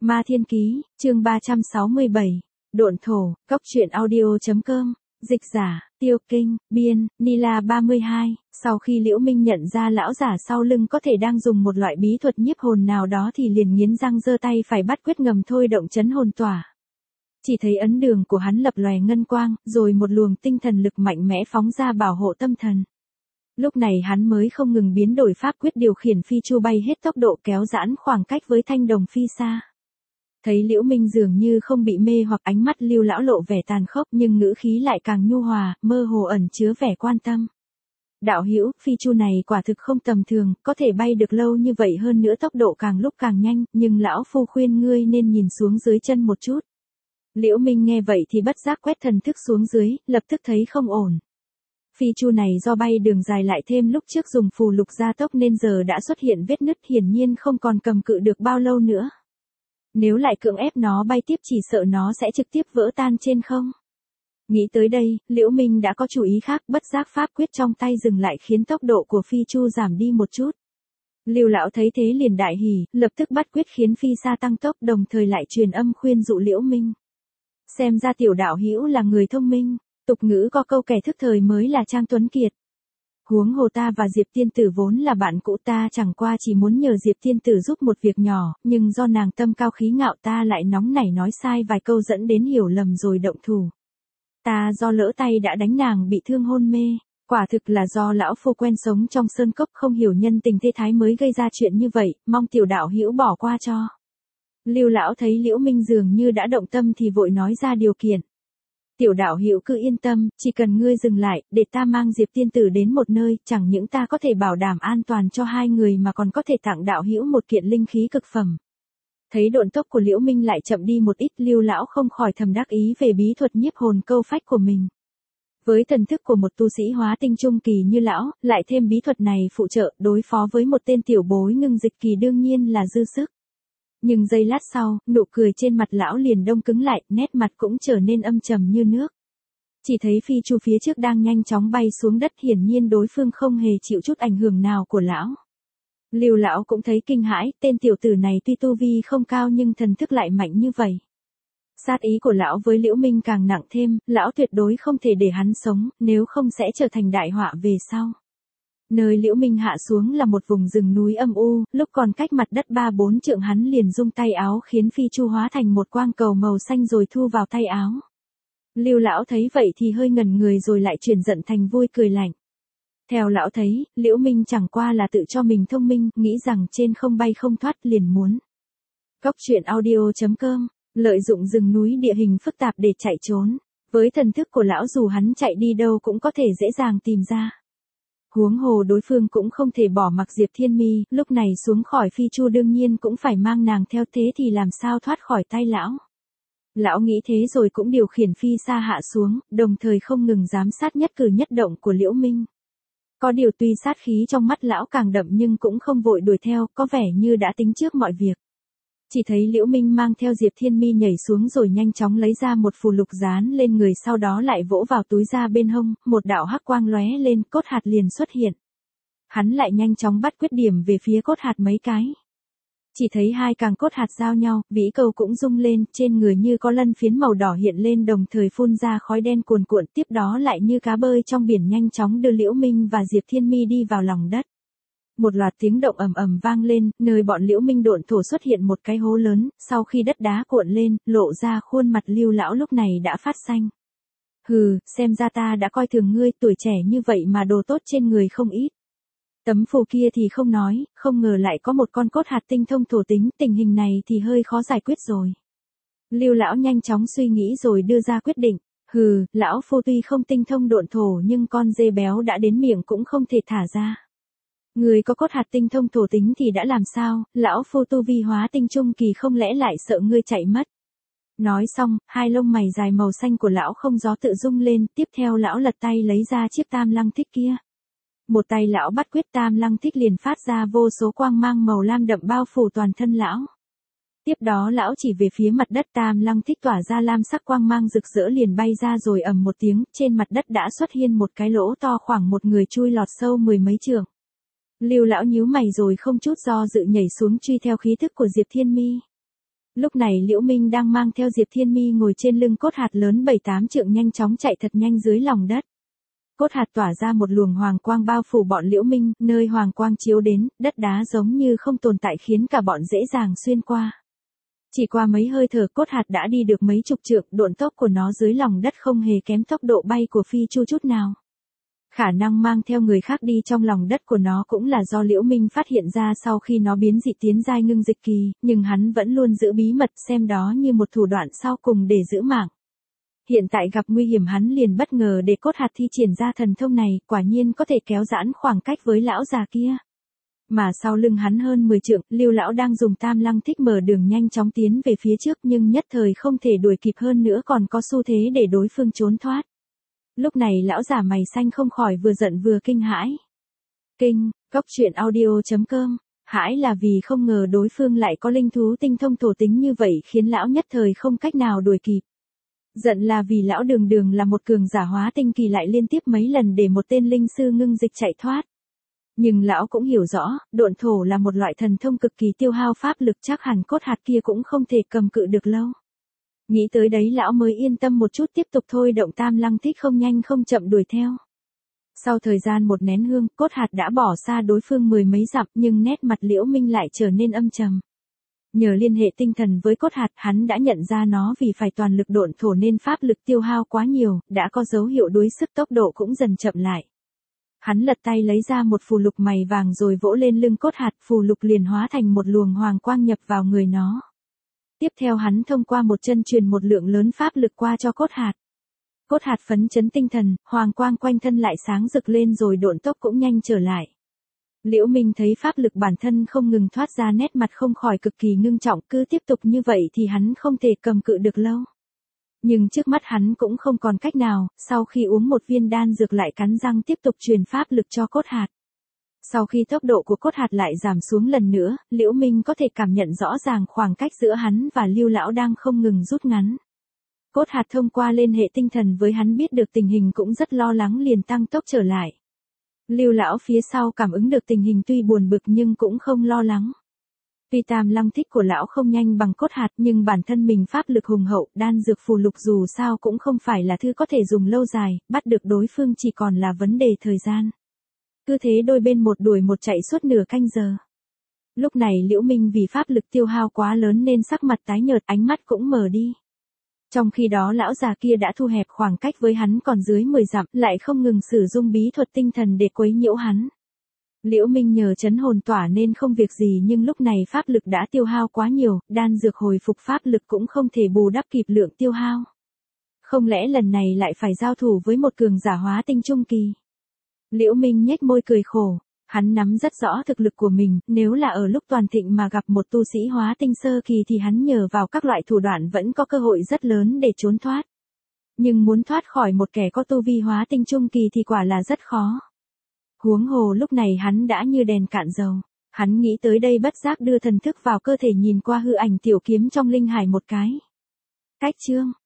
Ma Thiên Ký, chương 367, Độn Thổ, Cốc truyện audio.com, dịch giả, Tiêu Kinh, biên, Nila 32, sau khi Liễu Minh nhận ra lão giả sau lưng có thể đang dùng một loại bí thuật nhiếp hồn nào đó thì liền nghiến răng giơ tay phải bắt quyết ngầm thôi động chấn hồn tỏa. Chỉ thấy ấn đường của hắn lập lòe ngân quang, rồi một luồng tinh thần lực mạnh mẽ phóng ra bảo hộ tâm thần. Lúc này hắn mới không ngừng biến đổi pháp quyết điều khiển phi chu bay hết tốc độ kéo giãn khoảng cách với thanh đồng phi xa. Thấy Liễu Minh dường như không bị mê hoặc ánh mắt Lưu lão lộ vẻ tàn khốc nhưng ngữ khí lại càng nhu hòa, mơ hồ ẩn chứa vẻ quan tâm. Đạo hữu, phi chu này quả thực không tầm thường, có thể bay được lâu như vậy hơn nữa tốc độ càng lúc càng nhanh, nhưng lão phu khuyên ngươi nên nhìn xuống dưới chân một chút. Liễu Minh nghe vậy thì bất giác quét thần thức xuống dưới, lập tức thấy không ổn. Phi chu này do bay đường dài lại thêm lúc trước dùng phù lục gia tốc nên giờ đã xuất hiện vết nứt, hiển nhiên không còn cầm cự được bao lâu nữa. Nếu lại cưỡng ép nó bay tiếp chỉ sợ nó sẽ trực tiếp vỡ tan trên không. Nghĩ tới đây, Liễu Minh đã có chủ ý khác, bất giác pháp quyết trong tay dừng lại khiến tốc độ của phi chu giảm đi một chút. Lưu lão thấy thế liền đại hỉ, lập tức bắt quyết khiến phi xa tăng tốc, đồng thời lại truyền âm khuyên dụ Liễu Minh. Xem ra tiểu đạo hữu là người thông minh, tục ngữ có câu kẻ thức thời mới là Trang Tuấn Kiệt. Huống hồ ta và Diệp tiên tử vốn là bạn cũ, ta chẳng qua chỉ muốn nhờ Diệp tiên tử giúp một việc nhỏ, nhưng do nàng tâm cao khí ngạo ta lại nóng nảy nói sai vài câu dẫn đến hiểu lầm rồi động thủ. Ta do lỡ tay đã đánh nàng bị thương hôn mê, quả thực là do lão phu quen sống trong sơn cốc không hiểu nhân tình thế thái mới gây ra chuyện như vậy, mong tiểu đạo hữu bỏ qua cho. Lưu lão thấy Liễu Minh dường như đã động tâm thì vội nói ra điều kiện. Tiểu đạo hữu cứ yên tâm, chỉ cần ngươi dừng lại, để ta mang Diệp tiên tử đến một nơi, chẳng những ta có thể bảo đảm an toàn cho hai người mà còn có thể tặng đạo hữu một kiện linh khí cực phẩm. Thấy độn tốc của Liễu Minh lại chậm đi một ít, Lưu lão không khỏi thầm đắc ý về bí thuật nhiếp hồn câu phách của mình. Với thần thức của một tu sĩ hóa tinh trung kỳ như lão, lại thêm bí thuật này phụ trợ, đối phó với một tên tiểu bối ngưng dịch kỳ đương nhiên là dư sức. Nhưng giây lát sau, nụ cười trên mặt lão liền đông cứng lại, nét mặt cũng trở nên âm trầm như nước. Chỉ thấy phi chu phía trước đang nhanh chóng bay xuống đất, hiển nhiên đối phương không hề chịu chút ảnh hưởng nào của lão. Lưu lão cũng thấy kinh hãi, tên tiểu tử này tuy tu vi không cao nhưng thần thức lại mạnh như vậy. Sát ý của lão với Liễu Minh càng nặng thêm, lão tuyệt đối không thể để hắn sống, nếu không sẽ trở thành đại họa về sau. Nơi Liễu Minh hạ xuống là một vùng rừng núi âm u, lúc còn cách mặt đất 3-4 trượng hắn liền rung tay áo khiến phi chu hóa thành một quang cầu màu xanh rồi thu vào tay áo. Lưu lão thấy vậy thì hơi ngẩn người rồi lại chuyển giận thành vui cười lạnh. Theo lão thấy, Liễu Minh chẳng qua là tự cho mình thông minh, nghĩ rằng trên không bay không thoát liền muốn. Cốc truyện audio.com, lợi dụng rừng núi địa hình phức tạp để chạy trốn. Với thần thức của lão dù hắn chạy đi đâu cũng có thể dễ dàng tìm ra. Huống hồ đối phương cũng không thể bỏ mặc Diệp Thiên Mi, lúc này xuống khỏi phi chu đương nhiên cũng phải mang nàng theo, thế thì làm sao thoát khỏi tay lão. Lão nghĩ thế rồi cũng điều khiển phi xa hạ xuống, đồng thời không ngừng giám sát nhất cử nhất động của Liễu Minh. Có điều tuy sát khí trong mắt lão càng đậm nhưng cũng không vội đuổi theo, có vẻ như đã tính trước mọi việc. Chỉ thấy Liễu Minh mang theo Diệp Thiên Mi nhảy xuống rồi nhanh chóng lấy ra một phù lục dán lên người, sau đó lại vỗ vào túi da bên hông, một đạo hắc quang lóe lên, cốt hạt liền xuất hiện. Hắn lại nhanh chóng bắt quyết điểm về phía cốt hạt mấy cái. Chỉ thấy hai càng cốt hạt giao nhau, vĩ cầu cũng rung lên, trên người như có lân phiến màu đỏ hiện lên đồng thời phun ra khói đen cuồn cuộn, tiếp đó lại như cá bơi trong biển nhanh chóng đưa Liễu Minh và Diệp Thiên Mi đi vào lòng đất. Một loạt tiếng động ầm ầm vang lên, nơi bọn Liễu Minh độn thổ xuất hiện một cái hố lớn, sau khi đất đá cuộn lên, lộ ra khuôn mặt Lưu lão lúc này đã phát xanh. Hừ, xem ra ta đã coi thường ngươi, tuổi trẻ như vậy mà đồ tốt trên người không ít. Tấm phù kia thì không nói, không ngờ lại có một con cốt hạt tinh thông thổ tính, tình hình này thì hơi khó giải quyết rồi. Lưu lão nhanh chóng suy nghĩ rồi đưa ra quyết định. Hừ, lão phu tuy không tinh thông độn thổ nhưng con dê béo đã đến miệng cũng không thể thả ra. Người có cốt hạt tinh thông thổ tính thì đã làm sao, lão phu tu vi hóa tinh trung kỳ không lẽ lại sợ ngươi chạy mất. Nói xong, hai lông mày dài màu xanh của lão không gió tự rung lên, tiếp theo lão lật tay lấy ra chiếc tam lăng thích kia. Một tay lão bắt quyết, tam lăng thích liền phát ra vô số quang mang màu lam đậm bao phủ toàn thân lão. Tiếp đó lão chỉ về phía mặt đất, tam lăng thích tỏa ra lam sắc quang mang rực rỡ liền bay ra rồi ầm một tiếng, trên mặt đất đã xuất hiện một cái lỗ to khoảng một người chui lọt sâu mười mấy trượng. Lưu lão nhíu mày rồi không chút do dự nhảy xuống truy theo khí thức của Diệp Thiên Mi. Lúc này Liễu Minh đang mang theo Diệp Thiên Mi ngồi trên lưng cốt hạt lớn 7-8 trượng nhanh chóng chạy thật nhanh dưới lòng đất. Cốt hạt tỏa ra một luồng hoàng quang bao phủ bọn Liễu Minh, nơi hoàng quang chiếu đến, đất đá giống như không tồn tại khiến cả bọn dễ dàng xuyên qua. Chỉ qua mấy hơi thở cốt hạt đã đi được mấy chục trượng, độn tốc của nó dưới lòng đất không hề kém tốc độ bay của Phi Chu chút nào. Khả năng mang theo người khác đi trong lòng đất của nó cũng là do Liễu Minh phát hiện ra sau khi nó biến dị tiến giai ngưng dịch kỳ, nhưng hắn vẫn luôn giữ bí mật xem đó như một thủ đoạn sau cùng để giữ mạng. Hiện tại gặp nguy hiểm hắn liền bất ngờ để cốt hạt thi triển ra thần thông này, quả nhiên có thể kéo giãn khoảng cách với lão già kia. Mà sau lưng hắn hơn 10 trượng, Lưu lão đang dùng Tam Lăng Thích mở đường nhanh chóng tiến về phía trước nhưng nhất thời không thể đuổi kịp hơn nữa còn có xu thế để đối phương trốn thoát. Lúc này lão già mày xanh không khỏi vừa giận vừa kinh hãi. Kinh, Cốc Truyện Audio.com. Hãi là vì không ngờ đối phương lại có linh thú tinh thông thổ tính như vậy khiến lão nhất thời không cách nào đuổi kịp. Giận là vì lão đường đường là một cường giả hóa tinh kỳ lại liên tiếp mấy lần để một tên linh sư ngưng dịch chạy thoát. Nhưng lão cũng hiểu rõ, độn thổ là một loại thần thông cực kỳ tiêu hao pháp lực chắc hẳn cốt hạt kia cũng không thể cầm cự được lâu. Nghĩ tới đấy lão mới yên tâm một chút tiếp tục thôi động Tam Lăng Thích không nhanh không chậm đuổi theo. Sau thời gian một nén hương, cốt hạt đã bỏ xa đối phương mười mấy dặm nhưng nét mặt Liễu Minh lại trở nên âm trầm. Nhờ liên hệ tinh thần với cốt hạt hắn đã nhận ra nó vì phải toàn lực độn thổ nên pháp lực tiêu hao quá nhiều, đã có dấu hiệu đuối sức tốc độ cũng dần chậm lại. Hắn lật tay lấy ra một phù lục mày vàng rồi vỗ lên lưng cốt hạt, phù lục liền hóa thành một luồng hoàng quang nhập vào người nó. Tiếp theo hắn thông qua một chân truyền một lượng lớn pháp lực qua cho cốt hạt. Cốt hạt phấn chấn tinh thần, hoàng quang quanh thân lại sáng rực lên rồi độn tốc cũng nhanh trở lại. Liễu Minh thấy pháp lực bản thân không ngừng thoát ra nét mặt không khỏi cực kỳ ngưng trọng, cứ tiếp tục như vậy thì hắn không thể cầm cự được lâu. Nhưng trước mắt hắn cũng không còn cách nào, sau khi uống một viên đan dược lại cắn răng tiếp tục truyền pháp lực cho cốt hạt. Sau khi tốc độ của cốt hạt lại giảm xuống lần nữa, Liễu Minh có thể cảm nhận rõ ràng khoảng cách giữa hắn và Lưu lão đang không ngừng rút ngắn. Cốt hạt thông qua liên hệ tinh thần với hắn biết được tình hình cũng rất lo lắng liền tăng tốc trở lại. Lưu lão phía sau cảm ứng được tình hình tuy buồn bực nhưng cũng không lo lắng. Tuy Tam Lăng Thích của lão không nhanh bằng cốt hạt nhưng bản thân mình pháp lực hùng hậu, đan dược phù lục dù sao cũng không phải là thứ có thể dùng lâu dài, bắt được đối phương chỉ còn là vấn đề thời gian. Cứ thế đôi bên một đuổi một chạy suốt nửa canh giờ. Lúc này Liễu Minh vì pháp lực tiêu hao quá lớn nên sắc mặt tái nhợt, ánh mắt cũng mờ đi. Trong khi đó lão già kia đã thu hẹp khoảng cách với hắn còn dưới 10 dặm, lại không ngừng sử dụng bí thuật tinh thần để quấy nhiễu hắn. Liễu Minh nhờ chấn hồn tỏa nên không việc gì nhưng lúc này pháp lực đã tiêu hao quá nhiều, đan dược hồi phục pháp lực cũng không thể bù đắp kịp lượng tiêu hao. Không lẽ lần này lại phải giao thủ với một cường giả hóa tinh trung kỳ? Liễu Minh nhếch môi cười khổ, hắn nắm rất rõ thực lực của mình, nếu là ở lúc toàn thịnh mà gặp một tu sĩ hóa tinh sơ kỳ thì hắn nhờ vào các loại thủ đoạn vẫn có cơ hội rất lớn để trốn thoát. Nhưng muốn thoát khỏi một kẻ có tu vi hóa tinh trung kỳ thì quả là rất khó. Huống hồ lúc này hắn đã như đèn cạn dầu. Hắn nghĩ tới đây bất giác đưa thần thức vào cơ thể nhìn qua hư ảnh tiểu kiếm trong linh hải một cái. Cách chương